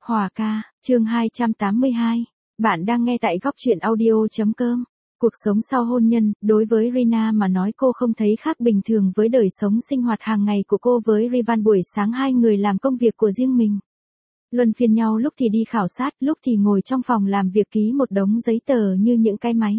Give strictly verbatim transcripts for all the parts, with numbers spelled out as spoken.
Hòa ca, chương hai trăm tám mươi hai. Bạn đang nghe tại góc truyện audio.com. Cuộc sống sau hôn nhân, đối với Rina mà nói cô không thấy khác bình thường với đời sống sinh hoạt hàng ngày của cô với Rivan. Buổi sáng hai người làm công việc của riêng mình. Luân phiên nhau, lúc thì đi khảo sát, lúc thì ngồi trong phòng làm việc ký một đống giấy tờ như những cái máy.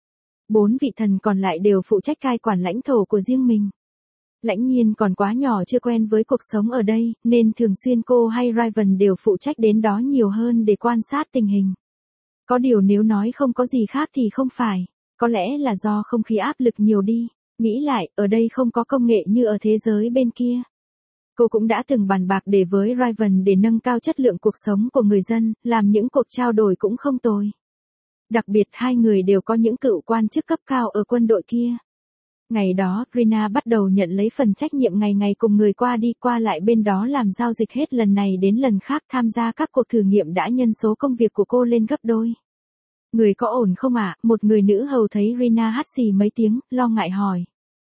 Bốn vị thần còn lại đều phụ trách cai quản lãnh thổ của riêng mình. Lãnh Nhiên còn quá nhỏ chưa quen với cuộc sống ở đây, nên thường xuyên cô hay Rivan đều phụ trách đến đó nhiều hơn để quan sát tình hình. Có điều nếu nói không có gì khác thì không phải, có lẽ là do không khí áp lực nhiều đi, nghĩ lại, ở đây không có công nghệ như ở thế giới bên kia. Cô cũng đã từng bàn bạc để với Rivan để nâng cao chất lượng cuộc sống của người dân, làm những cuộc trao đổi cũng không tồi. Đặc biệt hai người đều có những cựu quan chức cấp cao ở quân đội kia. Ngày đó, Rina bắt đầu nhận lấy phần trách nhiệm ngày ngày cùng người qua đi qua lại bên đó làm giao dịch hết lần này đến lần khác, tham gia các cuộc thử nghiệm đã nhân số công việc của cô lên gấp đôi. Người có ổn không ạ? Một người nữ hầu thấy Rina hắt xì mấy tiếng, lo ngại hỏi.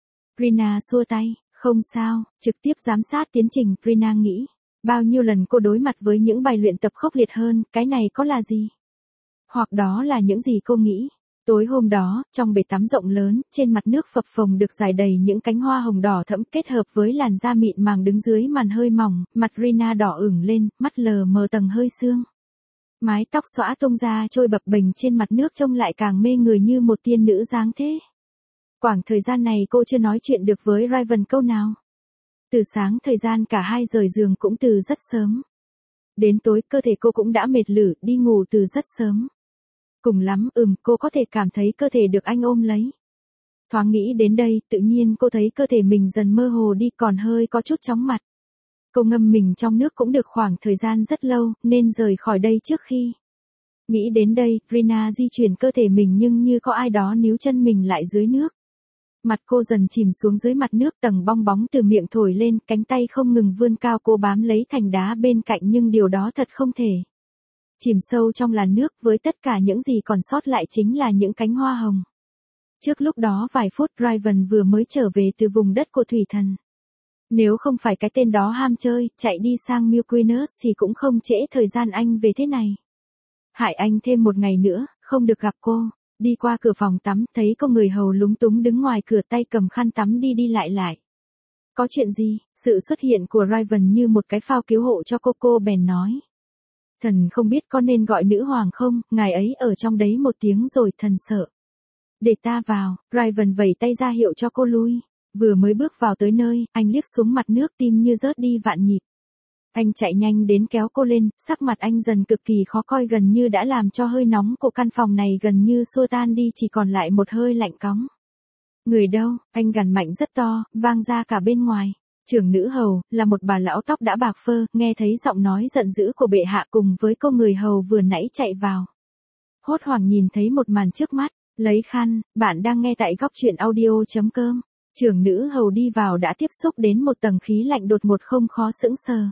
Rina xua tay, không sao, trực tiếp giám sát tiến trình. Rina nghĩ, bao nhiêu lần cô đối mặt với những bài luyện tập khốc liệt hơn, cái này có là gì? Hoặc đó là những gì cô nghĩ. Tối hôm đó, trong bể tắm rộng lớn, trên mặt nước phập phồng được rải đầy những cánh hoa hồng đỏ thẫm kết hợp với làn da mịn màng đứng dưới màn hơi mỏng, mặt Rina đỏ ửng lên, mắt lờ mờ tầng hơi sương. Mái tóc xõa tung ra trôi bập bềnh trên mặt nước trông lại càng mê người như một tiên nữ dáng thế. Quãng thời gian này cô chưa nói chuyện được với Rivan câu nào. Từ sáng thời gian cả hai rời giường cũng từ rất sớm. Đến tối cơ thể cô cũng đã mệt lử, đi ngủ từ rất sớm. Cùng lắm, ừm, cô có thể cảm thấy cơ thể được anh ôm lấy. Thoáng nghĩ đến đây, tự nhiên cô thấy cơ thể mình dần mơ hồ đi, còn hơi có chút chóng mặt. Cô ngâm mình trong nước cũng được khoảng thời gian rất lâu, nên rời khỏi đây trước khi. Nghĩ đến đây, Rina di chuyển cơ thể mình nhưng như có ai đó níu chân mình lại dưới nước. Mặt cô dần chìm xuống dưới mặt nước, tầng bong bóng từ miệng thổi lên, cánh tay không ngừng vươn cao, cô bám lấy thành đá bên cạnh nhưng điều đó thật không thể. Chìm sâu trong làn nước, với tất cả những gì còn sót lại chính là những cánh hoa hồng. Trước lúc đó vài phút, Rivan vừa mới trở về từ vùng đất của thủy thần. Nếu không phải cái tên đó ham chơi, chạy đi sang Milquinus thì cũng không trễ thời gian anh về thế này. Hại anh thêm một ngày nữa, không được gặp cô. Đi qua cửa phòng tắm, thấy có người hầu lúng túng đứng ngoài cửa, tay cầm khăn tắm đi đi lại lại. Có chuyện gì? Sự xuất hiện của Rivan như một cái phao cứu hộ cho cô, cô bèn nói. Thần không biết có nên gọi nữ hoàng không, ngài ấy ở trong đấy một tiếng rồi, thần sợ. Để ta vào. Rivan vẩy tay ra hiệu cho cô lui. Vừa mới bước vào tới nơi, anh liếc xuống mặt nước, tim như rớt đi vạn nhịp. Anh chạy nhanh đến kéo cô lên, sắc mặt anh dần cực kỳ khó coi, gần như đã làm cho hơi nóng của căn phòng này gần như xua tan đi, chỉ còn lại một hơi lạnh cóng. Người đâu? Anh gằn mạnh rất to, vang ra cả bên ngoài. Trưởng nữ hầu, là một bà lão tóc đã bạc phơ, nghe thấy giọng nói giận dữ của bệ hạ cùng với cô người hầu vừa nãy chạy vào. Hốt hoảng nhìn thấy một màn trước mắt, lấy khăn. Bạn đang nghe tại góc truyện audio.com. Trưởng nữ hầu đi vào đã tiếp xúc đến một tầng khí lạnh đột ngột không khó sững sờ.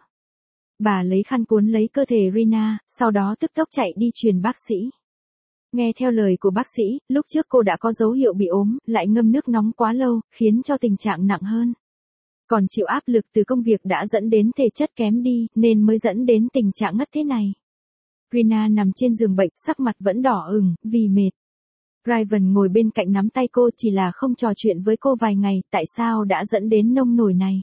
Bà lấy khăn cuốn lấy cơ thể Rina, sau đó tức tốc chạy đi truyền bác sĩ. Nghe theo lời của bác sĩ, lúc trước cô đã có dấu hiệu bị ốm, lại ngâm nước nóng quá lâu, khiến cho tình trạng nặng hơn. Còn chịu áp lực từ công việc đã dẫn đến thể chất kém đi, nên mới dẫn đến tình trạng ngất thế này. Rina nằm trên giường bệnh, sắc mặt vẫn đỏ ửng, vì mệt. Rivan ngồi bên cạnh nắm tay cô, chỉ là không trò chuyện với cô vài ngày, tại sao đã dẫn đến nông nổi này.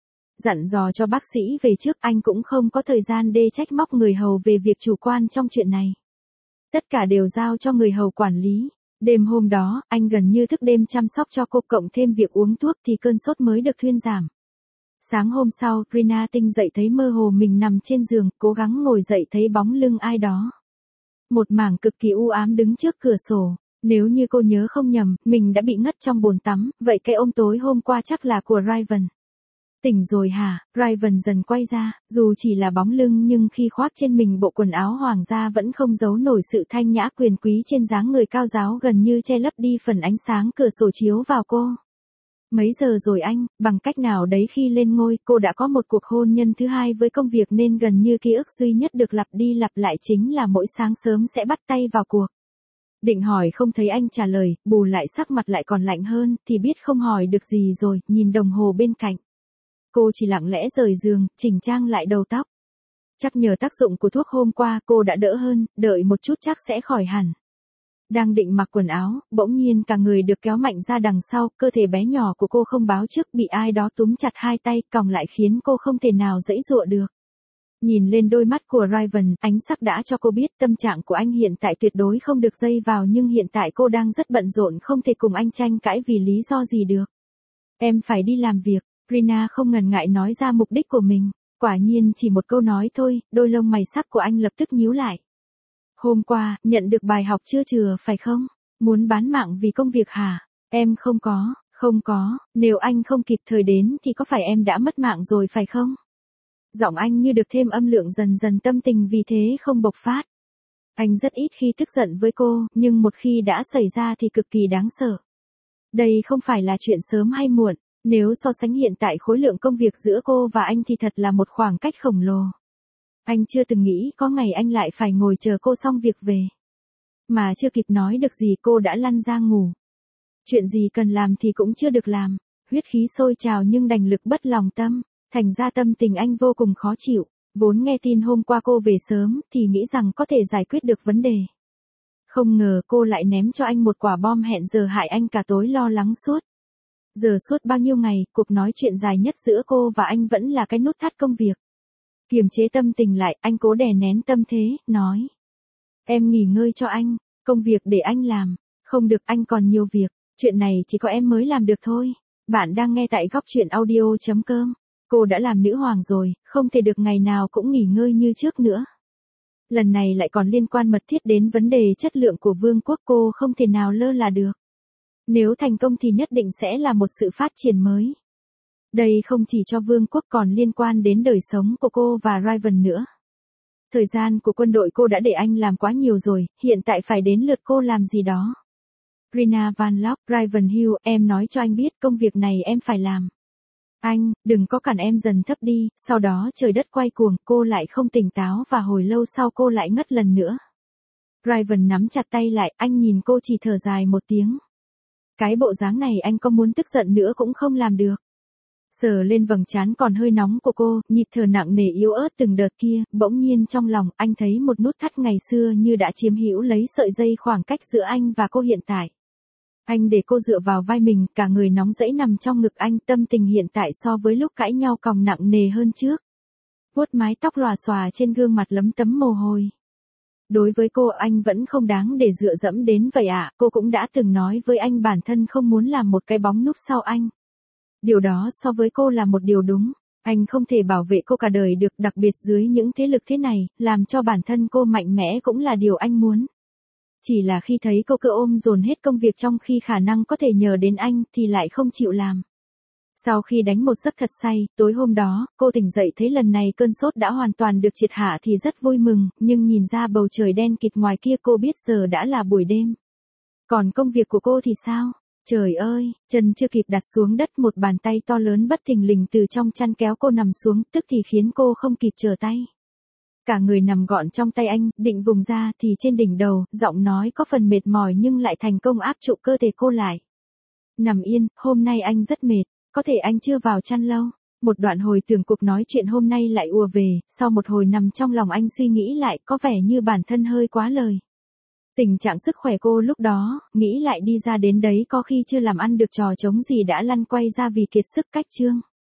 Dặn dò cho bác sĩ về trước, anh cũng không có thời gian để trách móc người hầu về việc chủ quan trong chuyện này. Tất cả đều giao cho người hầu quản lý. Đêm hôm đó, anh gần như thức đêm chăm sóc cho cô, cộng thêm việc uống thuốc thì cơn sốt mới được thuyên giảm. Sáng hôm sau, Rina tinh dậy thấy mơ hồ mình nằm trên giường, cố gắng ngồi dậy thấy bóng lưng ai đó. Một mảng cực kỳ u ám đứng trước cửa sổ. Nếu như cô nhớ không nhầm, mình đã bị ngất trong bồn tắm, vậy cái ôm tối hôm qua chắc là của Rivan. Tỉnh rồi hả? Rivan dần quay ra, dù chỉ là bóng lưng nhưng khi khoác trên mình bộ quần áo hoàng gia vẫn không giấu nổi sự thanh nhã quyền quý trên dáng người cao ráo, gần như che lấp đi phần ánh sáng cửa sổ chiếu vào cô. Mấy giờ rồi anh? Bằng cách nào đấy khi lên ngôi, cô đã có một cuộc hôn nhân thứ hai với công việc nên gần như ký ức duy nhất được lặp đi lặp lại chính là mỗi sáng sớm sẽ bắt tay vào cuộc. Định hỏi không thấy anh trả lời, bù lại sắc mặt lại còn lạnh hơn, thì biết không hỏi được gì rồi, nhìn đồng hồ bên cạnh. Cô chỉ lặng lẽ rời giường, chỉnh trang lại đầu tóc. Chắc nhờ tác dụng của thuốc hôm qua cô đã đỡ hơn, đợi một chút chắc sẽ khỏi hẳn. Đang định mặc quần áo, bỗng nhiên cả người được kéo mạnh ra đằng sau, cơ thể bé nhỏ của cô không báo trước bị ai đó túm chặt hai tay, còng lại khiến cô không thể nào giãy giụa được. Nhìn lên đôi mắt của Raven, ánh sắc đã cho cô biết tâm trạng của anh hiện tại tuyệt đối không được dây vào, nhưng hiện tại cô đang rất bận rộn, không thể cùng anh tranh cãi vì lý do gì được. Em phải đi làm việc, Rina không ngần ngại nói ra mục đích của mình. Quả nhiên chỉ một câu nói thôi, đôi lông mày sắc của anh lập tức nhíu lại. Hôm qua, nhận được bài học chưa chừa phải không? Muốn bán mạng vì công việc hả? Em không có, không có, nếu anh không kịp thời đến thì có phải em đã mất mạng rồi phải không? Giọng anh như được thêm âm lượng, dần dần tâm tình vì thế không bộc phát. Anh rất ít khi tức giận với cô, nhưng một khi đã xảy ra thì cực kỳ đáng sợ. Đây không phải là chuyện sớm hay muộn, nếu so sánh hiện tại khối lượng công việc giữa cô và anh thì thật là một khoảng cách khổng lồ. Anh chưa từng nghĩ có ngày anh lại phải ngồi chờ cô xong việc về. Mà chưa kịp nói được gì cô đã lăn ra ngủ. Chuyện gì cần làm thì cũng chưa được làm, huyết khí sôi trào nhưng đành lực bất lòng tâm, thành ra tâm tình anh vô cùng khó chịu. Vốn nghe tin hôm qua cô về sớm thì nghĩ rằng có thể giải quyết được vấn đề. Không ngờ cô lại ném cho anh một quả bom hẹn giờ hại anh cả tối lo lắng suốt. Giờ suốt bao nhiêu ngày, cuộc nói chuyện dài nhất giữa cô và anh vẫn là cái nút thắt công việc. Kiềm chế tâm tình lại, anh cố đè nén tâm thế, nói. Em nghỉ ngơi cho anh, công việc để anh làm. Không được, anh còn nhiều việc, chuyện này chỉ có em mới làm được thôi. Bạn đang nghe tại góc truyện audio chấm com. Cô đã làm nữ hoàng rồi, không thể được ngày nào cũng nghỉ ngơi như trước nữa. Lần này lại còn liên quan mật thiết đến vấn đề chất lượng của vương quốc, cô không thể nào lơ là được. Nếu thành công thì nhất định sẽ là một sự phát triển mới. Đây không chỉ cho vương quốc còn liên quan đến đời sống của cô và Raven nữa. Thời gian của quân đội cô đã để anh làm quá nhiều rồi, hiện tại phải đến lượt cô làm gì đó. Rina Van Lock, Ravenhill, em nói cho anh biết công việc này em phải làm. Anh, đừng có cản em dần thấp đi, sau đó trời đất quay cuồng, cô lại không tỉnh táo và hồi lâu sau cô lại ngất lần nữa. Raven nắm chặt tay lại, anh nhìn cô chỉ thở dài một tiếng. Cái bộ dáng này anh có muốn tức giận nữa cũng không làm được. Sờ lên vầng trán còn hơi nóng của cô, nhịp thở nặng nề yếu ớt từng đợt kia, bỗng nhiên trong lòng anh thấy một nút thắt ngày xưa như đã chiếm hữu lấy sợi dây khoảng cách giữa anh và cô hiện tại. Anh để cô dựa vào vai mình, cả người nóng rẫy nằm trong ngực anh, tâm tình hiện tại so với lúc cãi nhau còn nặng nề hơn trước. Vuốt mái tóc lòa xòa trên gương mặt lấm tấm mồ hôi. Đối với cô anh vẫn không đáng để dựa dẫm đến vậy ạ, à, cô cũng đã từng nói với anh bản thân không muốn làm một cái bóng núp sau anh. Điều đó so với cô là một điều đúng, anh không thể bảo vệ cô cả đời được, đặc biệt dưới những thế lực thế này, làm cho bản thân cô mạnh mẽ cũng là điều anh muốn. Chỉ là khi thấy cô cứ ôm dồn hết công việc trong khi khả năng có thể nhờ đến anh thì lại không chịu làm. Sau khi đánh một giấc thật say, tối hôm đó, cô tỉnh dậy thấy lần này cơn sốt đã hoàn toàn được triệt hạ thì rất vui mừng, nhưng nhìn ra bầu trời đen kịt ngoài kia cô biết giờ đã là buổi đêm. Còn công việc của cô thì sao? Trời ơi, chân chưa kịp đặt xuống đất một bàn tay to lớn bất thình lình từ trong chăn kéo cô nằm xuống, tức thì khiến cô không kịp trở tay. Cả người nằm gọn trong tay anh, định vùng ra thì trên đỉnh đầu, giọng nói có phần mệt mỏi nhưng lại thành công áp trụ cơ thể cô lại. Nằm yên, hôm nay anh rất mệt, có thể anh chưa vào chăn lâu. Một đoạn hồi tưởng cuộc nói chuyện hôm nay lại ùa về, sau một hồi nằm trong lòng anh suy nghĩ lại có vẻ như bản thân hơi quá lời. Tình trạng sức khỏe cô lúc đó, nghĩ lại đi ra đến đấy có khi chưa làm ăn được trò trống gì đã lăn quay ra vì kiệt sức cách chương.